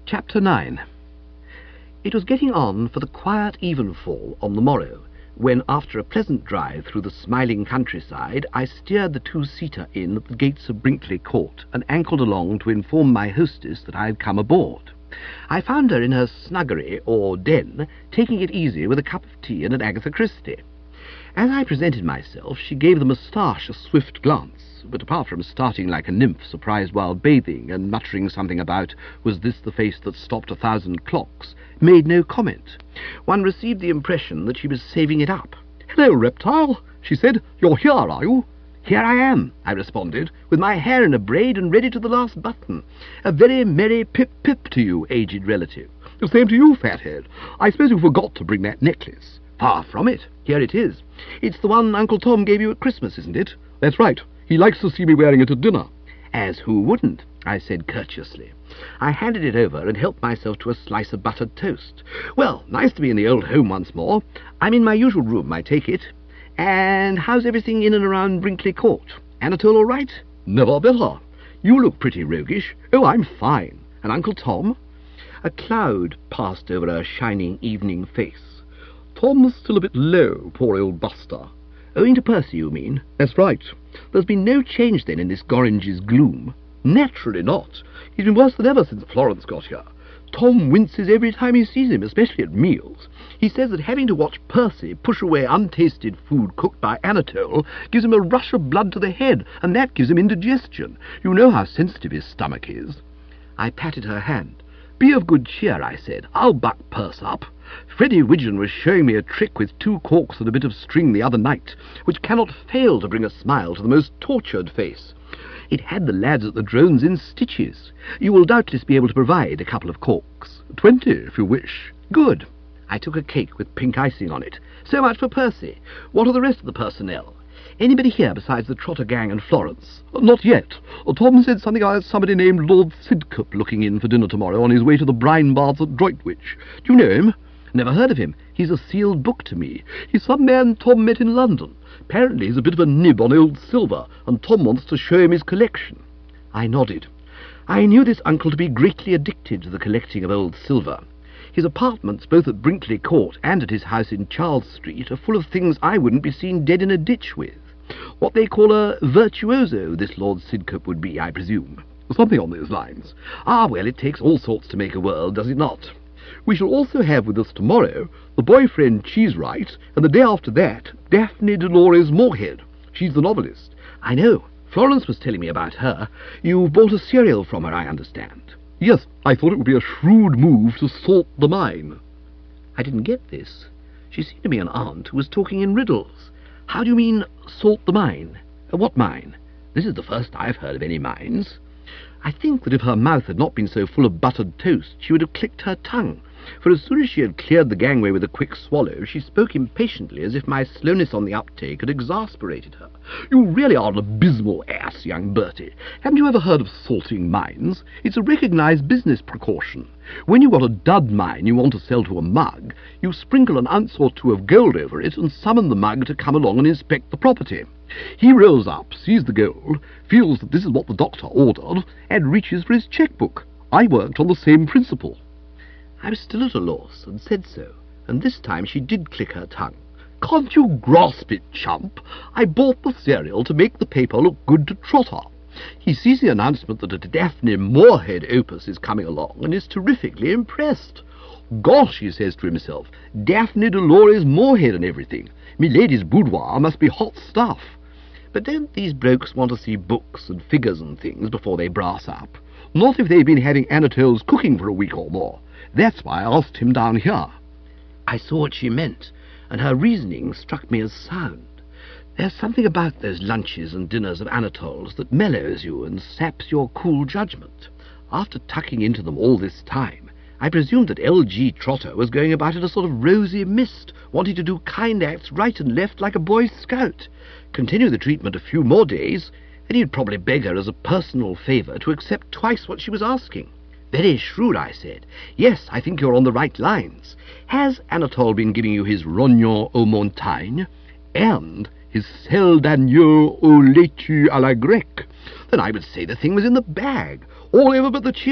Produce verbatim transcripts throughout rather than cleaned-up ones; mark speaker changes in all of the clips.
Speaker 1: Chapter nine. It was getting on for the quiet evenfall on the morrow, when, after a pleasant drive through the smiling countryside, I steered the two-seater in at the gates of Brinkley Court and ankled along to inform my hostess that I had come aboard. I found her in her snuggery, or den, taking it easy with a cup of tea and an Agatha Christie. As I presented myself, she gave the moustache a swift glance, but apart from starting like a nymph surprised while bathing and muttering something about "was this the face that stopped a thousand clocks," made no comment. One received the impression that she was saving it up. "Hello, reptile," she said. "You're here, are you?" "Here I am," I responded, "with my hair in a braid and ready to the last button. A very merry pip-pip to you, aged relative."
Speaker 2: "The same to you, fathead. I suppose you forgot to bring that necklace."
Speaker 1: "Far from it. Here it is. It's the one Uncle Tom gave you at Christmas, isn't it?"
Speaker 2: "That's right. He likes to see me wearing it at dinner."
Speaker 1: "As who wouldn't?" I said courteously. I handed it over and helped myself to a slice of buttered toast. "Well, nice to be in the old home once more. I'm in my usual room, I take it. And how's everything in and around Brinkley Court? Anatole all right?"
Speaker 2: "Never better."
Speaker 1: "You look pretty roguish."
Speaker 2: "Oh, I'm fine."
Speaker 1: "And Uncle Tom?" A cloud passed over her shining evening face.
Speaker 2: "Tom's still a bit low, poor old Buster."
Speaker 1: "Owing to Percy, you mean?"
Speaker 2: "That's right."
Speaker 1: "There's been no change, then, in this Gorringe's gloom?"
Speaker 2: "Naturally not. He's been worse than ever since Florence got here. Tom winces every time he sees him, especially at meals.
Speaker 1: He says that having to watch Percy push away untasted food cooked by Anatole gives him a rush of blood to the head, and that gives him indigestion. You know how sensitive his stomach is." I patted her hand. "Be of good cheer," I said. "I'll buck Perce up. Freddie Widgeon was showing me a trick with two corks and a bit of string the other night, which cannot fail to bring a smile to the most tortured face. It had the lads at the drones in stitches. You will doubtless be able to provide a couple of corks."
Speaker 2: "Twenty, if you wish."
Speaker 1: "Good." I took a cake with pink icing on it. "So much for Percy. What are the rest of the personnel? Anybody here besides the Trotter gang and Florence?"
Speaker 2: "Not yet. Tom said something about somebody named Lord Sidcup looking in for dinner tomorrow on his way to the brine baths at Droitwich. Do you know him?"
Speaker 1: "Never heard of him. He's a sealed book to me."
Speaker 2: "He's some man Tom met in London. Apparently he's a bit of a nib on old silver, and Tom wants to show him his collection."
Speaker 1: I nodded. I knew this uncle to be greatly addicted to the collecting of old silver. His apartments, both at Brinkley Court and at his house in Charles Street, are full of things I wouldn't be seen dead in a ditch with. What they call a virtuoso, this Lord Sidcup would be, I presume.
Speaker 2: "Something on those lines."
Speaker 1: "Ah, well, it takes all sorts to make a world, does it not?"
Speaker 2: "We shall also have with us tomorrow the boyfriend Cheesewright, and the day after that Daphne Dolores Moorhead. She's the novelist."
Speaker 1: "I know. Florence was telling me about her. You bought a serial from her, I understand."
Speaker 2: "Yes, I thought it would be a shrewd move to salt the mine."
Speaker 1: I didn't get this. She seemed to be an aunt who was talking in riddles. "How do you mean, salt the mine? What mine? This is the first I've heard of any mines." I think that if her mouth had not been so full of buttered toast, she would have clicked her tongue, for as soon as she had cleared the gangway with a quick swallow, she spoke impatiently as if my slowness on the uptake had exasperated her.
Speaker 2: "You really are an abysmal ass, young Bertie. Haven't you ever heard of salting mines? It's a recognised business precaution. When you've got a dud mine you want to sell to a mug, you sprinkle an ounce or two of gold over it and summon the mug to come along and inspect the property. He rolls up, sees the gold, feels that this is what the doctor ordered, and reaches for his cheque-book. I worked on the same principle."
Speaker 1: I was still at a loss, and said so, and this time she did click her tongue.
Speaker 2: "Can't you grasp it, chump? I bought the serial to make the paper look good to Trotter. He sees the announcement that a Daphne Moorhead opus is coming along and is terrifically impressed. 'Gosh,' he says to himself, 'Daphne Dolores Moorhead and everything. Me lady's boudoir must be hot stuff.'
Speaker 1: But don't these blokes want to see books and figures and things before they brass up?"
Speaker 2: "Not if they've been having Anatole's cooking for a week or more. That's why I asked him down here."
Speaker 1: I saw what she meant, and her reasoning struck me as sound. There's something about those lunches and dinners of Anatole's that mellows you and saps your cool judgment. After tucking into them all this time, I presumed that L G Trotter was going about in a sort of rosy mist, wanting to do kind acts right and left like a Boy Scout. Continue the treatment a few more days, then he'd probably beg her as a personal favour to accept twice what she was asking. "Very shrewd," I said. "Yes, I think you're on the right lines. Has Anatole been giving you his rognon aux montagnes and his sel d'agneau au laitue à la grecque? Then I would say the thing was in the bag, all over but the cheering.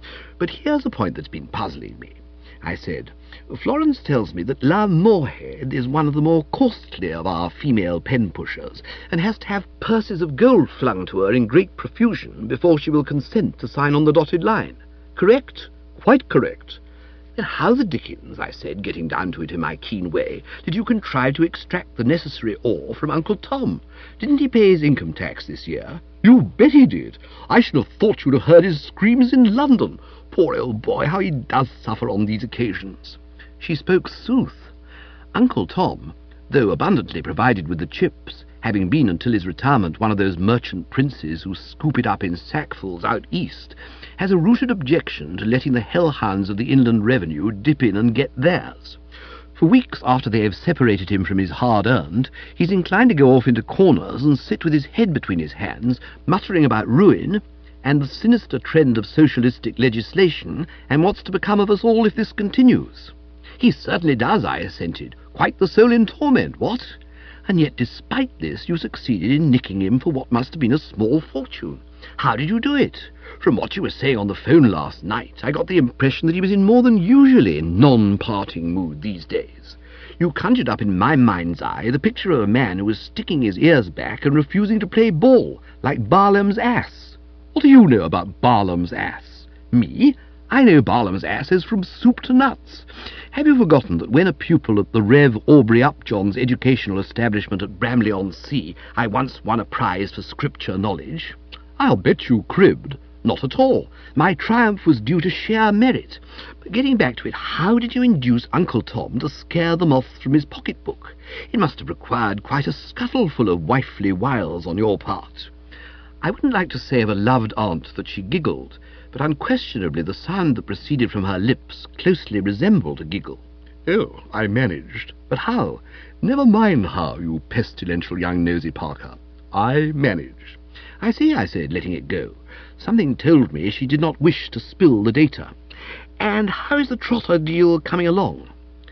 Speaker 1: But here's a point that's been puzzling me. I said, Florence tells me that La Moorhead is one of the more costly of our female pen-pushers, and has to have purses of gold flung to her in great profusion before she will consent to sign on the dotted line. Correct? Quite correct. Then how the dickens, I said, getting down to it in my keen way, did you contrive to extract the necessary ore from Uncle Tom? Didn't he pay his income tax this year? You bet he did. I should have thought you'd have heard his screams in London. Poor old boy, how he does suffer on these occasions. She spoke sooth. Uncle Tom, though abundantly provided with the chips, having been until his retirement one of those merchant princes who scoop it up in sackfuls out east, has a rooted objection to letting the hellhounds of the inland revenue dip in and get theirs. For weeks after they have separated him from his hard-earned, he's inclined to go off into corners and sit with his head between his hands, muttering about ruin and the sinister trend of socialistic legislation, and what's to become of us all if this continues. He certainly does, I assented. Quite the soul in torment, what? And yet, despite this, you succeeded in nicking him for what must have been a small fortune. How did you do it? From what you were saying on the phone last night, I got the impression that he was in more than usually non-parting mood these days. You conjured up in my mind's eye the picture of a man who was sticking his ears back and refusing to play ball, like Balaam's ass. What do you know about Balaam's ass? Me? I know Balaam's ass is from soup to nuts. Have you forgotten that when a pupil at the Rev Aubrey Upjohn's educational establishment at Bramley-on-Sea, I once won a prize for scripture knowledge? I'll bet you cribbed. Not at all. My triumph was due to sheer merit. But getting back to it, how did you induce Uncle Tom to scare the moth from his pocket-book? It must have required quite a scuttleful of wifely wiles on your part. I wouldn't like to say of a loved aunt that she giggled, but unquestionably the sound that proceeded from her lips closely resembled a giggle. Oh, I managed. But how? Never mind how, you pestilential young nosy Parker. I managed. I see, I said, letting it go. Something told me she did not wish to spill the data. And how is the Trotter deal coming along?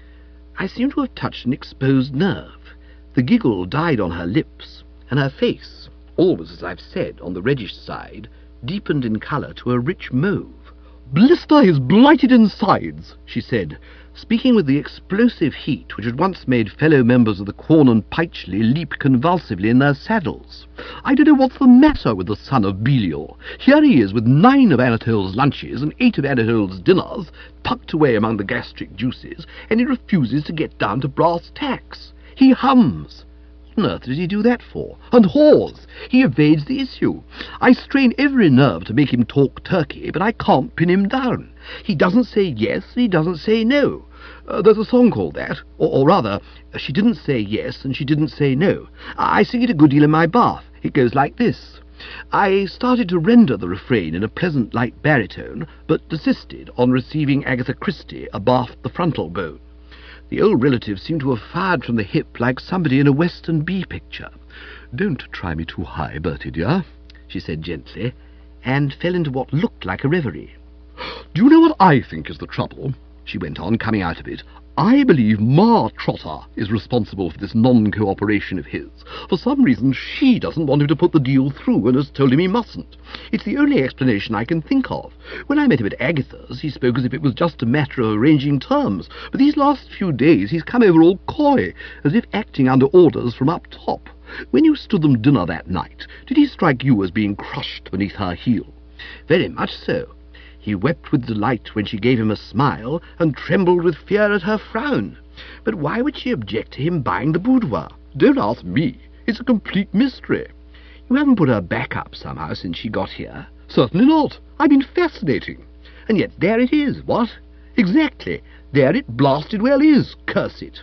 Speaker 1: I seem to have touched an exposed nerve. The giggle died on her lips, and her face, always, as I've said, on the reddish side, deepened in colour to a rich mauve. Blister his blighted insides, she said, speaking with the explosive heat which had once made fellow members of the Quorn and Pytchley leap convulsively in their saddles. I don't know what's the matter with the son of Belial. Here he is with nine of Anatole's lunches and eight of Anatole's dinners, tucked away among the gastric juices, and he refuses to get down to brass tacks. He hums. What on earth does he do that for? And haws. He evades the issue. I strain every nerve to make him talk turkey, but I can't pin him down. He doesn't say yes, and he doesn't say no. Uh, there's a song called that, or, or rather, she didn't say yes and she didn't say no. I sing it a good deal in my bath. It goes like this. I started to render the refrain in a pleasant light baritone, but desisted on receiving Agatha Christie abaft the frontal bone. The old relative seemed to have fired from the hip like somebody in a Western bee picture. Don't try me too high, Bertie, dear, she said gently, and fell into what looked like a reverie. Do you know what I think is the trouble? She went on, coming out of it. I believe Ma Trotter is responsible for this non-cooperation of his. For some reason she doesn't want him to put the deal through and has told him he mustn't. It's the only explanation I can think of. When I met him at Agatha's, he spoke as if it was just a matter of arranging terms, but these last few days he's come over all coy, as if acting under orders from up top. When you stood them dinner that night, did he strike you as being crushed beneath her heel? Very much so. He wept with delight when she gave him a smile, and trembled with fear at her frown. But why would she object to him buying the boudoir? Don't ask me. It's a complete mystery. You haven't put her back up somehow since she got here? Certainly not. I've been fascinating. And yet there it is, what? Exactly. There it blasted well is, curse it.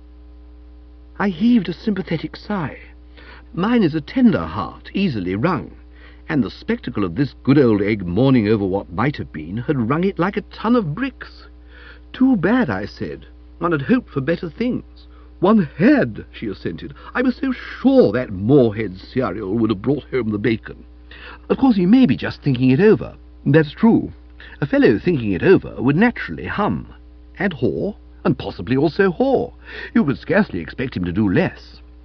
Speaker 1: I heaved a sympathetic sigh. Mine is a tender heart, easily wrung, and the spectacle of this good old egg mourning over what might have been had wrung it like a ton of bricks. Too bad, I said. One had hoped for better things. One had, she assented. I was so sure that Moorhead cereal would have brought home the bacon. Of course, he may be just thinking it over. That's true. A fellow thinking it over would naturally hum, and haw, and possibly also haw. You could scarcely expect him to do less.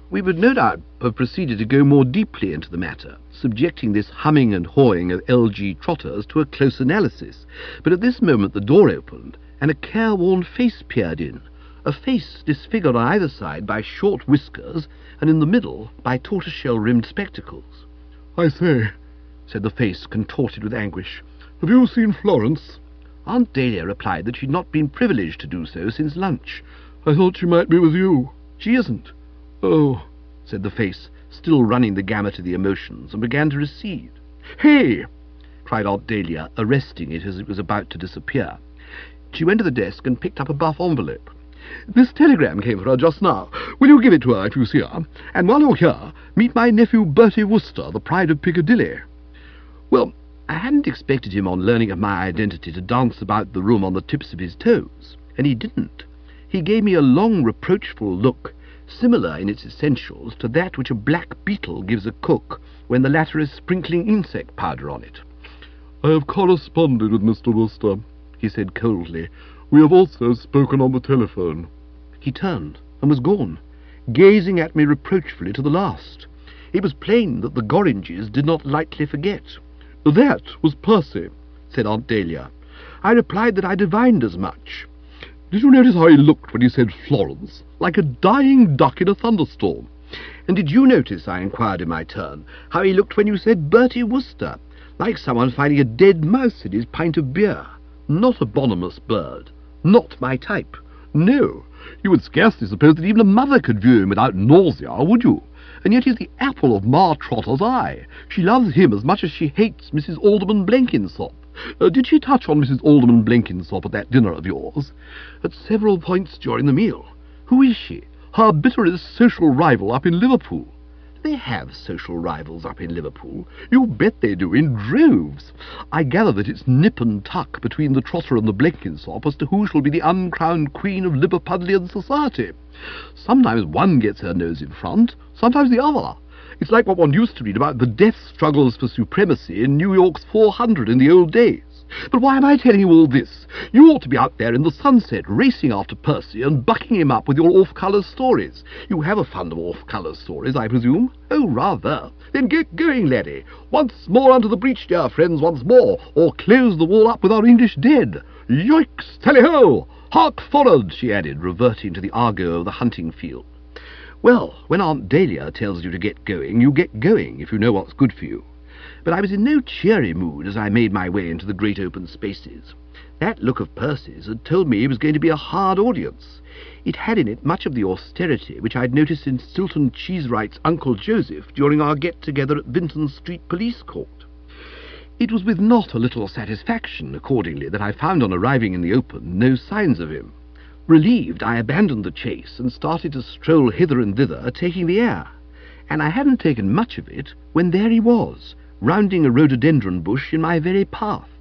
Speaker 1: We would no doubt have proceeded to go more deeply into the matter, subjecting this humming and hawing of L G trotters to a close analysis, but at this moment the door opened, and a careworn face peered in, a face disfigured on either side by short whiskers, and in the middle by tortoiseshell-rimmed spectacles.
Speaker 2: "I say," said the face, contorted with anguish, "have you seen Florence?"
Speaker 1: Aunt Dahlia replied that she had not been privileged to do so since lunch.
Speaker 2: "I thought she might be with you."
Speaker 1: "She isn't."
Speaker 2: "Oh,"
Speaker 1: said the face, still running the gamut of the emotions, and began to recede. "Hey!" cried Aunt Dahlia, arresting it as it was about to disappear. She went to the desk and picked up a buff envelope. "This telegram came for her just now. Will you give it to her if you see her? And while you're here, meet my nephew Bertie Wooster, the pride of Piccadilly." Well, I hadn't expected him, on learning of my identity, to dance about the room on the tips of his toes, and he didn't. He gave me a long, reproachful look, similar in its essentials to that which a black beetle gives a cook when the latter is sprinkling insect powder on it.
Speaker 2: "I have corresponded with Mister Wooster," he said coldly. "We have also spoken on the telephone."
Speaker 1: He turned and was gone, gazing at me reproachfully to the last. It was plain that the Gorringes did not lightly forget.
Speaker 2: "That was Percy,"
Speaker 1: said Aunt Dahlia. I replied that I divined as much.
Speaker 2: "Did you notice how he looked when he said Florence? Like a dying duck in a thunderstorm."
Speaker 1: "And did you notice," I inquired in my turn, "how he looked when you said Bertie Wooster? Like someone finding a dead mouse in his pint of beer. Not a bonhomous bird. Not my type."
Speaker 2: "No, you would scarcely suppose that even a mother could view him without nausea, would you? And yet he's the apple of Ma Trotter's eye. She loves him as much as she hates Missus Alderman Blenkinsop. Uh, did she touch on Missus Alderman Blenkinsop at that dinner of yours?"
Speaker 1: "At several points during the meal."
Speaker 2: "Who is she?" "Her bitterest social rival up in Liverpool."
Speaker 1: "They have social rivals up in Liverpool."
Speaker 2: "You bet they do, in droves. I gather that it's nip and tuck between the Trotter and the Blenkinsop as to who shall be the uncrowned queen of Liverpudlian society. Sometimes one gets her nose in front, sometimes the other. It's like what one used to read about the death struggles for supremacy in New York's four hundred in the old days. But why am I telling you all this? You ought to be out there in the sunset, racing after Percy and bucking him up with your off-colour stories. You have a fund of off-colour stories, I presume?" "Oh, rather." "Then get going, laddie. Once more under the breach, dear friends, once more, or close the wall up with our English dead. Yoicks! Tally-ho! Hark forward," she added, reverting to the argot of the hunting field. Well, when Aunt Dahlia tells you to get going, you get going, if you know what's good for you. But I was in no cheery mood as I made my way into the great open spaces. That look of Percy's had told me it was going to be a hard audience. It had in it much of the austerity which I'd noticed in Stilton Cheesewright's Uncle Joseph during our get-together at Vinton Street Police Court. It was with not a little satisfaction, accordingly, that I found on arriving in the open no signs of him. Relieved, I abandoned the chase and started to stroll hither and thither, taking the air. And I hadn't taken much of it when there he was, rounding a rhododendron bush in my very path.